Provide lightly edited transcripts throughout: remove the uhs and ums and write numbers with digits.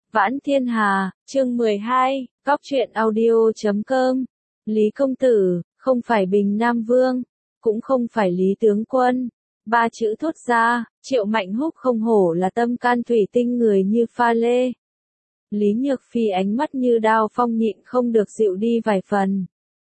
Vãn Thiên Hà, chương 12, Cóc truyện audio.com. Lý công tử, không phải Bình Nam Vương, cũng không phải Lý tướng quân. Ba chữ thốt ra, Triệu Mạnh Húc không hổ là tâm can thủy tinh người như pha lê. Lý Nhược Phi ánh mắt như đao phong nhịn không được dịu đi vài phần.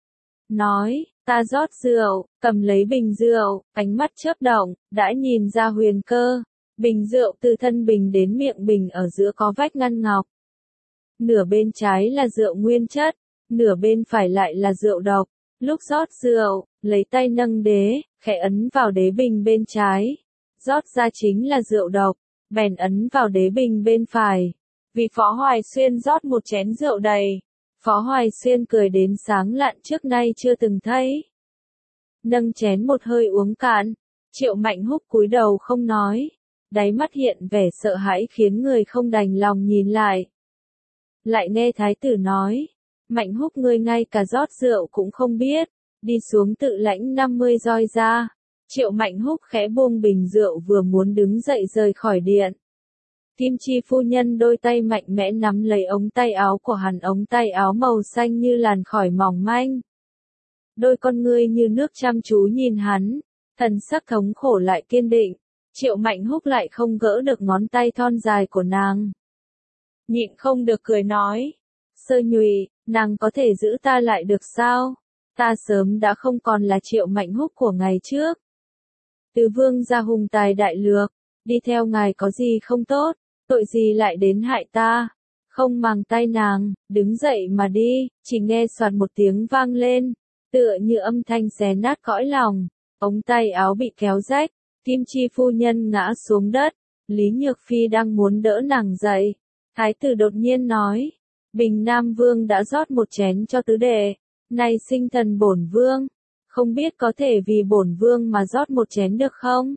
Nói, ta rót rượu, cầm lấy bình rượu, ánh mắt chớp động, đã nhìn ra huyền cơ. Bình rượu từ thân bình đến miệng bình ở giữa có vách ngăn ngọc. Nửa bên trái là rượu nguyên chất, nửa bên phải lại là rượu độc. Lúc rót rượu, lấy tay nâng đế, khẽ ấn vào đế bình bên trái. Rót ra chính là rượu độc, bèn ấn vào đế bình bên phải. Vì Phó Hoài Xuyên rót một chén rượu đầy. Phó Hoài Xuyên cười đến sáng lạn trước nay chưa từng thấy. Nâng chén một hơi uống cạn, Triệu Mạnh Húc cúi đầu không nói. Đáy mắt hiện vẻ sợ hãi khiến người không đành lòng nhìn lại. Lại nghe thái tử nói, Mạnh Húc ngươi ngay cả rót rượu cũng không biết, đi xuống tự lãnh 50 roi ra. Triệu Mạnh Húc khẽ buông bình rượu vừa muốn đứng dậy rời khỏi điện. Kim Chi phu nhân đôi tay mạnh mẽ nắm lấy ống tay áo của hắn, ống tay áo màu xanh như làn khói mỏng manh. Đôi con ngươi như nước chăm chú nhìn hắn, thần sắc thống khổ lại kiên định. Triệu Mạnh Húc lại không gỡ được ngón tay thon dài của nàng. Nhịn không được cười nói. Sơ Nhụy, nàng có thể giữ ta lại được sao? Ta sớm đã không còn là Triệu Mạnh Húc của ngày trước. Từ vương gia hùng tài đại lược, đi theo ngài có gì không tốt, tội gì lại đến hại ta? Không màng tay nàng, đứng dậy mà đi, chỉ nghe soạt một tiếng vang lên, tựa như âm thanh xé nát cõi lòng, ống tay áo bị kéo rách. Kim Chi phu nhân ngã xuống đất, Lý Nhược Phi đang muốn đỡ nàng dậy. Thái tử đột nhiên nói, Bình Nam Vương đã rót một chén cho tứ đệ, nay sinh thần bổn vương, không biết có thể vì bổn vương mà rót một chén được không?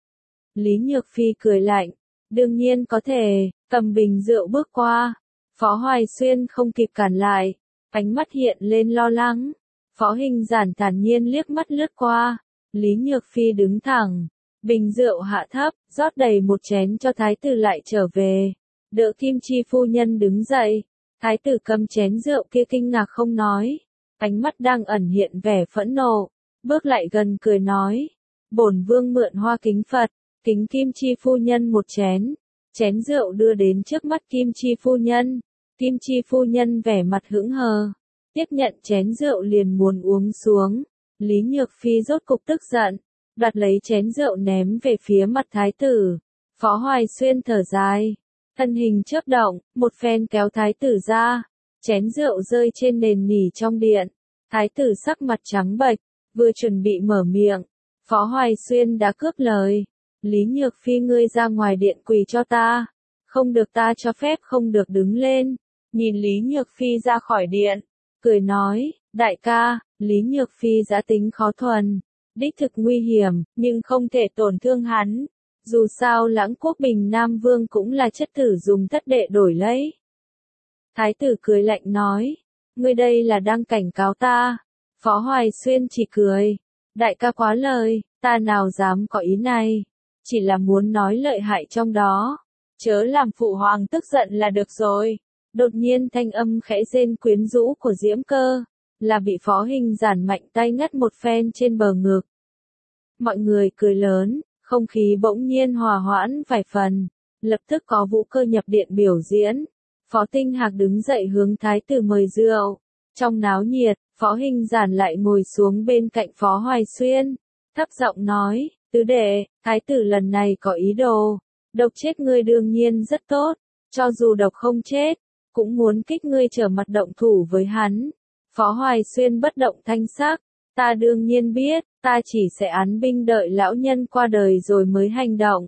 Lý Nhược Phi cười lạnh, đương nhiên có thể, cầm bình rượu bước qua. Phó Hoài Xuyên không kịp cản lại, ánh mắt hiện lên lo lắng. Phó Hình Giản thản nhiên liếc mắt lướt qua, Lý Nhược Phi đứng thẳng. Bình rượu hạ thấp, rót đầy một chén cho thái tử lại trở về. Đỡ Kim Chi phu nhân đứng dậy. Thái tử cầm chén rượu kia kinh ngạc không nói. Ánh mắt đang ẩn hiện vẻ phẫn nộ. Bước lại gần cười nói. Bổn vương mượn hoa kính Phật, kính Kim Chi phu nhân một chén. Chén rượu đưa đến trước mắt Kim Chi phu nhân. Kim Chi phu nhân vẻ mặt hững hờ. Tiếp nhận chén rượu liền muốn uống xuống. Lý Nhược Phi rốt cục tức giận. Đoạt lấy chén rượu ném về phía mặt thái tử. Phó Hoài Xuyên thở dài. Thân hình chớp động, một phen kéo thái tử ra. Chén rượu rơi trên nền nỉ trong điện. Thái tử sắc mặt trắng bệch, vừa chuẩn bị mở miệng. Phó Hoài Xuyên đã cướp lời. Lý Nhược Phi ngươi ra ngoài điện quỳ cho ta. Không được ta cho phép không được đứng lên. Nhìn Lý Nhược Phi ra khỏi điện. Cười nói, đại ca, Lý Nhược Phi giã tính khó thuần. Đích thực nguy hiểm, nhưng không thể tổn thương hắn. Dù sao Lãng Quốc Bình Nam Vương cũng là chất tử dùng thất đệ đổi lấy. Thái tử cười lạnh nói, ngươi đây là đang cảnh cáo ta. Phó Hoài Xuyên chỉ cười, đại ca quá lời, ta nào dám có ý này. Chỉ là muốn nói lợi hại trong đó. Chớ làm phụ hoàng tức giận là được rồi. Đột nhiên thanh âm khẽ rên quyến rũ của Diễm Cơ. Là bị Phó Hình Giản mạnh tay ngắt một phen trên bờ ngực. Mọi người cười lớn, không khí bỗng nhiên hòa hoãn vài phần. Lập tức có Vũ Cơ nhập điện biểu diễn. Phó Tinh Hạc đứng dậy hướng thái tử mời rượu. Trong náo nhiệt, Phó Hình Giản lại ngồi xuống bên cạnh Phó Hoài Xuyên. Thấp giọng nói, tứ đệ, thái tử lần này có ý đồ. Độc chết ngươi đương nhiên rất tốt. Cho dù độc không chết, cũng muốn kích ngươi trở mặt động thủ với hắn. Phó Hoài Xuyên bất động thanh sắc, ta đương nhiên biết, ta chỉ sẽ án binh đợi lão nhân qua đời rồi mới hành động.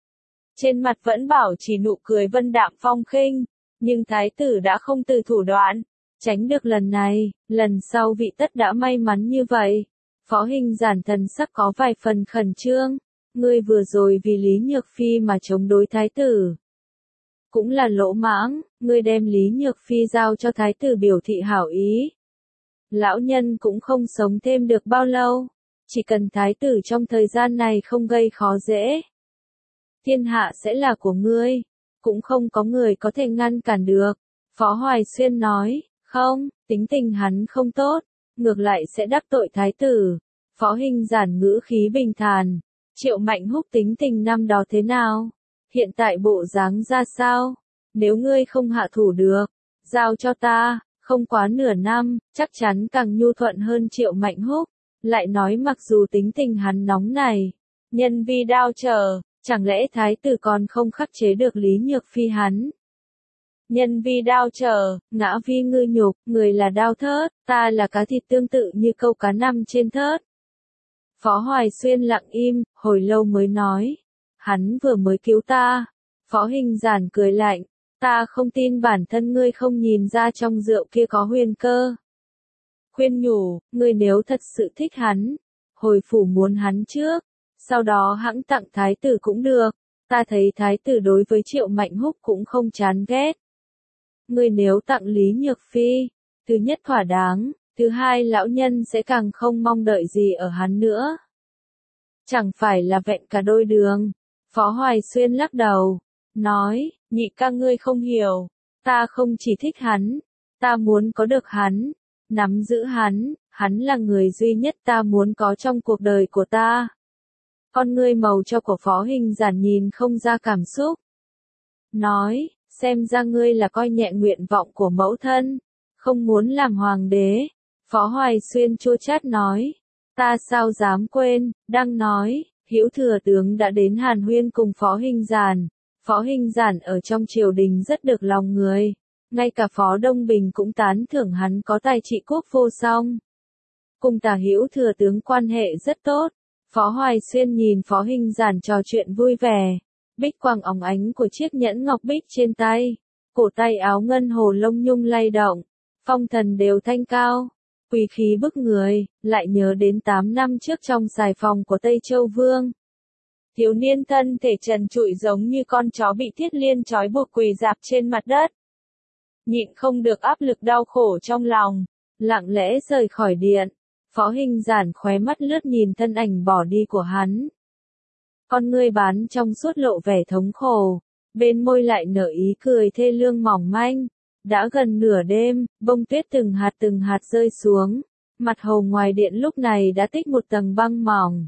Trên mặt vẫn bảo chỉ nụ cười vân đạm phong khinh, nhưng thái tử đã không từ thủ đoạn, tránh được lần này, lần sau vị tất đã may mắn như vậy. Phó Hình Giản thần sắc có vài phần khẩn trương, ngươi vừa rồi vì Lý Nhược Phi mà chống đối thái tử. Cũng là lỗ mãng, ngươi đem Lý Nhược Phi giao cho thái tử biểu thị hảo ý. Lão nhân cũng không sống thêm được bao lâu, chỉ cần thái tử trong thời gian này không gây khó dễ. Thiên hạ sẽ là của ngươi, cũng không có người có thể ngăn cản được. Phó Hoài Xuyên nói, không, tính tình hắn không tốt, ngược lại sẽ đắc tội thái tử. Phó Hình Giản ngữ khí bình thản, Triệu Mạnh Húc tính tình năm đó thế nào? Hiện tại bộ dáng ra sao? Nếu ngươi không hạ thủ được, giao cho ta, không quá nửa năm, chắc chắn càng nhu thuận hơn Triệu Mạnh Húc. Lại nói mặc dù tính tình hắn nóng này, nhân vi đao trở, chẳng lẽ thái tử còn không khắc chế được Lý Nhược Phi hắn? Nhân vi đao trở, ngã vi ngư nhục, người là đao thớt, ta là cá thịt tương tự như câu cá nằm trên thớt. Phó Hoài Xuyên lặng im, hồi lâu mới nói, hắn vừa mới cứu ta. Phó Hình Giản cười lạnh, ta không tin bản thân ngươi không nhìn ra trong rượu kia có huyền cơ. Khuyên nhủ, ngươi nếu thật sự thích hắn, hồi phủ muốn hắn trước, sau đó hẵng tặng thái tử cũng được. Ta thấy thái tử đối với Triệu Mạnh Húc cũng không chán ghét. Ngươi nếu tặng Lý Nhược Phi, thứ nhất thỏa đáng, thứ hai lão nhân sẽ càng không mong đợi gì ở hắn nữa. Chẳng phải là vẹn cả đôi đường. Phó Hoài Xuyên lắc đầu, nói, nhị ca ngươi không hiểu, ta không chỉ thích hắn, ta muốn có được hắn, nắm giữ hắn là người duy nhất ta muốn có trong cuộc đời của ta. Con ngươi màu cho của Phó Hình Giản nhìn không ra cảm xúc. Nói, xem ra ngươi là coi nhẹ nguyện vọng của mẫu thân, không muốn làm hoàng đế. Phó Hoài Xuyên chua chát nói, ta sao dám quên, đang nói, Hữu thừa tướng đã đến hàn huyên cùng Phó Hình Giản. Phó Hình Giản ở trong triều đình rất được lòng người, ngay cả Phó Đông Bình cũng tán thưởng hắn có tài trị quốc vô song. Cùng Tả Hữu thừa tướng quan hệ rất tốt. Phó Hoài Xuyên nhìn Phó Hình Giản trò chuyện vui vẻ, bích quang óng ánh của chiếc nhẫn ngọc bích trên tay, cổ tay áo ngân hồ lông nhung lay động, phong thần đều thanh cao, quý khí bức người, lại nhớ đến 8 năm trước trong xài phòng của Tây Châu Vương. Thiếu niên thân thể trần trụi giống như con chó bị thiết liên trói buộc quỳ rạp trên mặt đất. Nhịn không được áp lực đau khổ trong lòng, lặng lẽ rời khỏi điện. Phó Hình Giản khóe mắt lướt nhìn thân ảnh bỏ đi của hắn. Con ngươi bán trong suốt lộ vẻ thống khổ, bên môi lại nở ý cười thê lương mỏng manh. Đã gần nửa đêm, bông tuyết từng hạt rơi xuống, mặt hồ ngoài điện lúc này đã tích một tầng băng mỏng.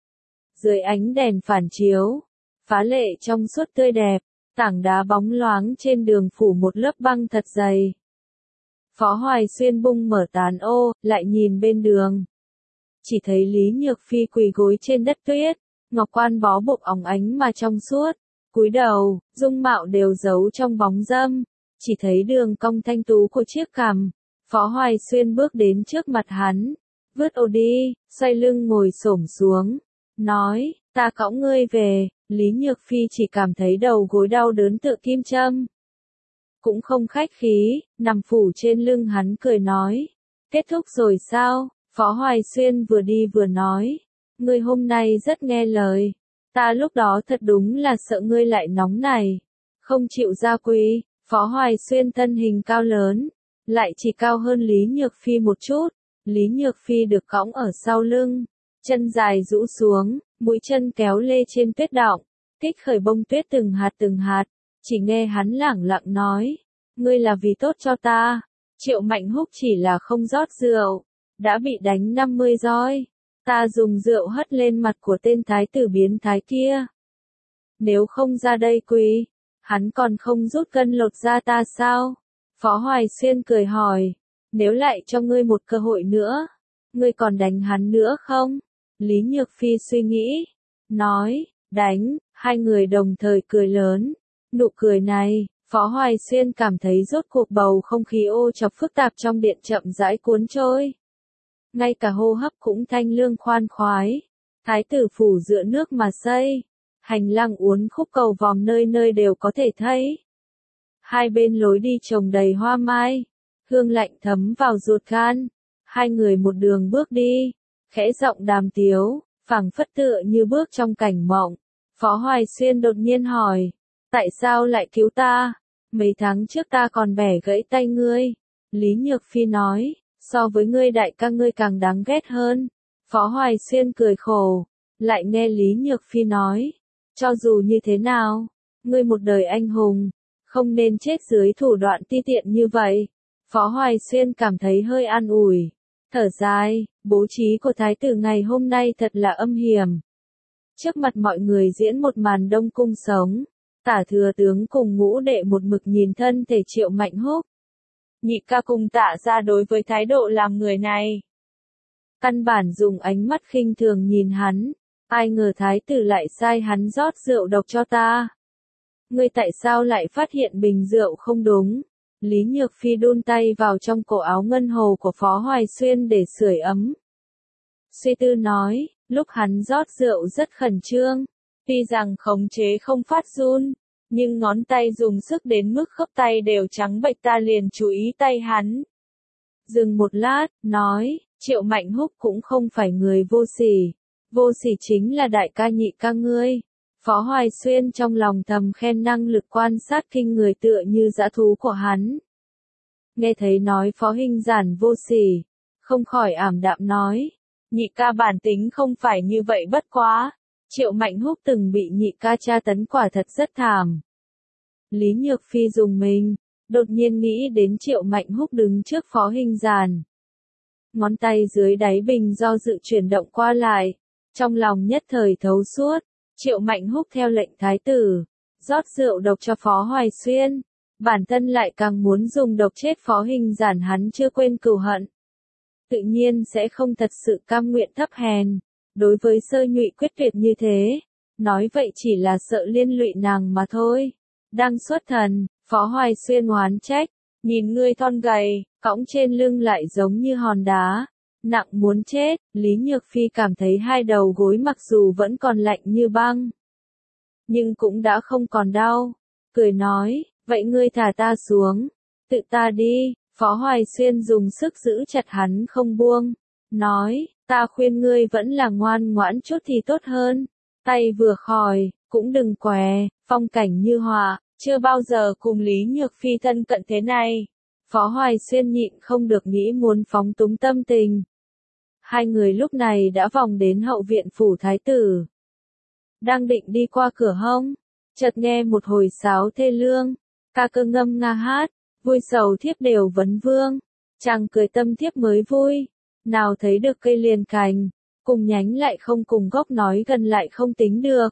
Dưới ánh đèn phản chiếu, phá lệ trong suốt tươi đẹp, tảng đá bóng loáng trên đường phủ một lớp băng thật dày. Phó Hoài Xuyên bung mở tán ô, lại nhìn bên đường. Chỉ thấy Lý Nhược Phi quỳ gối trên đất tuyết, ngọc quan bó buộc óng ánh mà trong suốt, cúi đầu, dung mạo đều giấu trong bóng râm, chỉ thấy đường cong thanh tú của chiếc cằm. Phó Hoài Xuyên bước đến trước mặt hắn, vứt ô đi, xoay lưng ngồi xổm xuống, nói, ta cõng ngươi về. Lý Nhược Phi chỉ cảm thấy đầu gối đau đớn tựa kim châm. Cũng không khách khí, nằm phủ trên lưng hắn cười nói, kết thúc rồi sao? Phó Hoài Xuyên vừa đi vừa nói, ngươi hôm nay rất nghe lời, ta lúc đó thật đúng là sợ ngươi lại nóng này, không chịu ra quy. Phó Hoài Xuyên thân hình cao lớn, lại chỉ cao hơn Lý Nhược Phi một chút. Lý Nhược Phi được cõng ở sau lưng, chân dài rũ xuống, mũi chân kéo lê trên tuyết đọng, kích khởi bông tuyết từng hạt, chỉ nghe hắn lẳng lặng nói, ngươi là vì tốt cho ta. Triệu Mạnh Húc chỉ là không rót rượu, đã bị đánh 50 roi, ta dùng rượu hất lên mặt của tên thái tử biến thái kia. Nếu không ra đây quỳ, hắn còn không rút gân lột da ta sao? Phó Hoài Xuyên cười hỏi, nếu lại cho ngươi một cơ hội nữa, ngươi còn đánh hắn nữa không? Lý Nhược Phi suy nghĩ, nói, đánh. Hai người đồng thời cười lớn. Nụ cười này, Phó Hoài Xuyên cảm thấy rốt cuộc bầu không khí ô chọc phức tạp trong điện chậm rãi cuốn trôi. Ngay cả hô hấp cũng thanh lương khoan khoái. Thái tử phủ dựa nước mà xây, hành lang uốn khúc cầu vòm nơi nơi đều có thể thấy. Hai bên lối đi trồng đầy hoa mai, hương lạnh thấm vào ruột gan. Hai người một đường bước đi, khẽ giọng đàm tiếu, phảng phất tựa như bước trong cảnh mộng. Phó Hoài Xuyên đột nhiên hỏi, tại sao lại cứu ta? Mấy tháng trước ta còn bẻ gãy tay ngươi. Lý Nhược Phi nói, so với ngươi đại ca ngươi càng đáng ghét hơn. Phó Hoài Xuyên cười khổ, lại nghe Lý Nhược Phi nói, cho dù như thế nào, ngươi một đời anh hùng, không nên chết dưới thủ đoạn ti tiện như vậy. Phó Hoài Xuyên cảm thấy hơi an ủi, thở dài, bố trí của thái tử ngày hôm nay thật là âm hiểm. Trước mặt mọi người diễn một màn đông cung sống, Tả thừa tướng cùng ngũ đệ một mực nhìn thân thể Triệu Mạnh Húc. Nhị ca cùng Tạ gia đối với thái độ làm người này, căn bản dùng ánh mắt khinh thường nhìn hắn, ai ngờ thái tử lại sai hắn rót rượu độc cho ta. Ngươi tại sao lại phát hiện bình rượu không đúng? Lý Nhược Phi đun tay vào trong cổ áo ngân hồ của Phó Hoài Xuyên để sưởi ấm. Suy tư nói, lúc hắn rót rượu rất khẩn trương, tuy rằng khống chế không phát run, nhưng ngón tay dùng sức đến mức khớp tay đều trắng bệch, ta liền chú ý tay hắn. Dừng một lát, nói, Triệu Mạnh Húc cũng không phải người vô sỉ. Vô sỉ chính là đại ca nhị ca ngươi. Phó Hoài Xuyên trong lòng thầm khen năng lực quan sát kinh người tựa như dã thú của hắn. Nghe thấy nói Phó Hình Giản vô sỉ, không khỏi ảm đạm nói, nhị ca bản tính không phải như vậy, bất quá. Triệu Mạnh Húc từng bị nhị ca tra tấn quả thật rất thảm. Lý Nhược Phi dùng mình, đột nhiên nghĩ đến Triệu Mạnh Húc đứng trước Phó Hình Giản. Ngón tay dưới đáy bình do dự chuyển động qua lại, trong lòng nhất thời thấu suốt. Triệu Mạnh Húc theo lệnh thái tử, rót rượu độc cho Phó Hoài Xuyên, bản thân lại càng muốn dùng độc chết Phó Hình Giản, hắn chưa quên cừu hận. Tự nhiên sẽ không thật sự cam nguyện thấp hèn, đối với Sơ Nhụy quyết tuyệt như thế, nói vậy chỉ là sợ liên lụy nàng mà thôi. Đang xuất thần, Phó Hoài Xuyên oán trách, nhìn ngươi thon gầy, cõng trên lưng lại giống như hòn đá, nặng muốn chết. Lý Nhược Phi cảm thấy hai đầu gối mặc dù vẫn còn lạnh như băng, nhưng cũng đã không còn đau, cười nói, vậy ngươi thả ta xuống, tự ta đi. Phó Hoài Xuyên dùng sức giữ chặt hắn không buông, nói, ta khuyên ngươi vẫn là ngoan ngoãn chút thì tốt hơn, tay vừa khỏi, cũng đừng què, phong cảnh như họa, chưa bao giờ cùng Lý Nhược Phi thân cận thế này. Phó Hoài Xuyên nhịn không được nghĩ muốn phóng túng tâm tình. Hai người lúc này đã vòng đến hậu viện phủ thái tử. Đang định đi qua cửa hông, chợt nghe một hồi sáo thê lương, ca cơ ngâm nga hát, vui sầu thiếp đều vấn vương, chàng cười tâm thiếp mới vui, nào thấy được cây liền cành, cùng nhánh lại không cùng gốc, nói gần lại không tính được.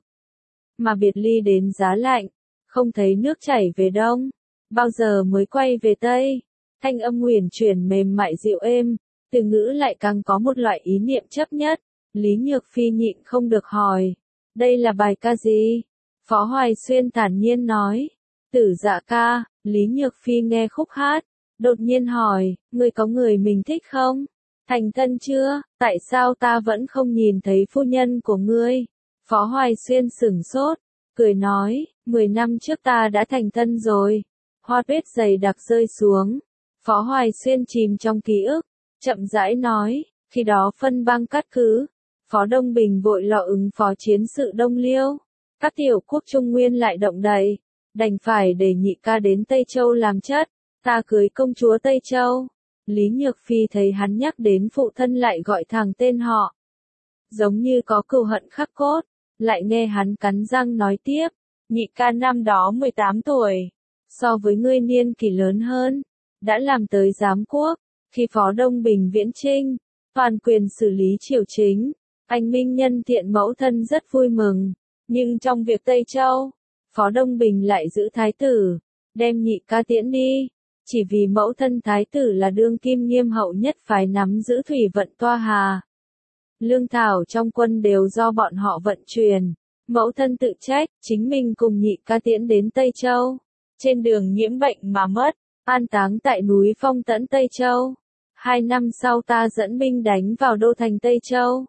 Mà biệt ly đến giá lạnh, không thấy nước chảy về đông, bao giờ mới quay về tây. Thanh âm huyền chuyển mềm mại dịu êm, từ ngữ lại càng có một loại ý niệm chấp nhất. Lý Nhược Phi nhịn không được hỏi, đây là bài ca gì? Phó Hoài Xuyên thản nhiên nói, Tử Dạ ca. Lý Nhược Phi nghe khúc hát, đột nhiên hỏi, ngươi có người mình thích không? Thành thân chưa? Tại sao ta vẫn không nhìn thấy phu nhân của ngươi? Phó Hoài Xuyên sửng sốt, cười nói, 10 năm trước ta đã thành thân rồi. Hoa tuyết dày đặc rơi xuống. Phó Hoài Xuyên chìm trong ký ức, chậm rãi nói, khi đó phân bang cát cứ, Phó Đông Bình vội lọ ứng phó chiến sự Đông Liêu, các tiểu quốc Trung Nguyên lại động đậy, đành phải để nhị ca đến Tây Châu làm chất, ta cưới công chúa Tây Châu. Lý Nhược Phi thấy hắn nhắc đến phụ thân lại gọi thẳng tên họ, giống như có cừu hận khắc cốt, lại nghe hắn cắn răng nói tiếp, nhị ca năm đó 18 tuổi, so với ngươi niên kỷ lớn hơn, đã làm tới giám quốc, khi Phó Đông Bình viễn chinh, toàn quyền xử lý triều chính, anh minh nhân thiện mẫu thân rất vui mừng, nhưng trong việc Tây Châu, Phó Đông Bình lại giữ thái tử, đem nhị ca tiễn đi, chỉ vì mẫu thân thái tử là đương kim nghiêm hậu nhất phái nắm giữ thủy vận Toa Hà. Lương thảo trong quân đều do bọn họ vận chuyển, mẫu thân tự trách, chính mình cùng nhị ca tiễn đến Tây Châu, trên đường nhiễm bệnh mà mất, an táng tại núi Phong Tẫn Tây Châu. 2 năm sau ta dẫn binh đánh vào đô thành Tây Châu.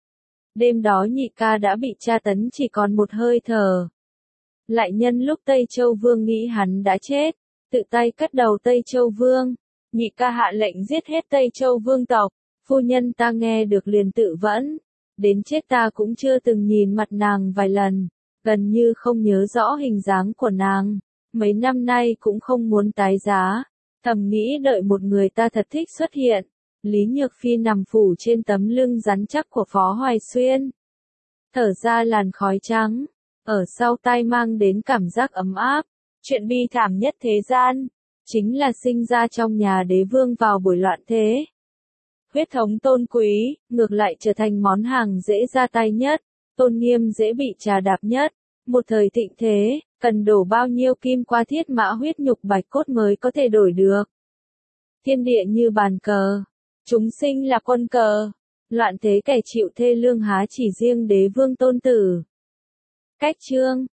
Đêm đó nhị ca đã bị tra tấn chỉ còn một hơi thở. Lại nhân lúc Tây Châu Vương nghĩ hắn đã chết, tự tay cắt đầu Tây Châu Vương. Nhị ca hạ lệnh giết hết Tây Châu Vương tộc. Phu nhân ta nghe được liền tự vẫn. Đến chết ta cũng chưa từng nhìn mặt nàng vài lần, gần như không nhớ rõ hình dáng của nàng. Mấy năm nay cũng không muốn tái giá. Thầm nghĩ đợi một người ta thật thích xuất hiện. Lý Nhược Phi nằm phủ trên tấm lưng rắn chắc của Phó Hoài Xuyên, thở ra làn khói trắng, ở sau tai mang đến cảm giác ấm áp. Chuyện bi thảm nhất thế gian, chính là sinh ra trong nhà đế vương vào buổi loạn thế. Huyết thống tôn quý, ngược lại trở thành món hàng dễ ra tay nhất, tôn nghiêm dễ bị trà đạp nhất. Một thời thịnh thế, cần đổ bao nhiêu kim qua thiết mã huyết nhục bạch cốt mới có thể đổi được. Thiên địa như bàn cờ, chúng sinh là quân cờ, loạn thế kẻ chịu thê lương há chỉ riêng đế vương tôn tử. Cách chương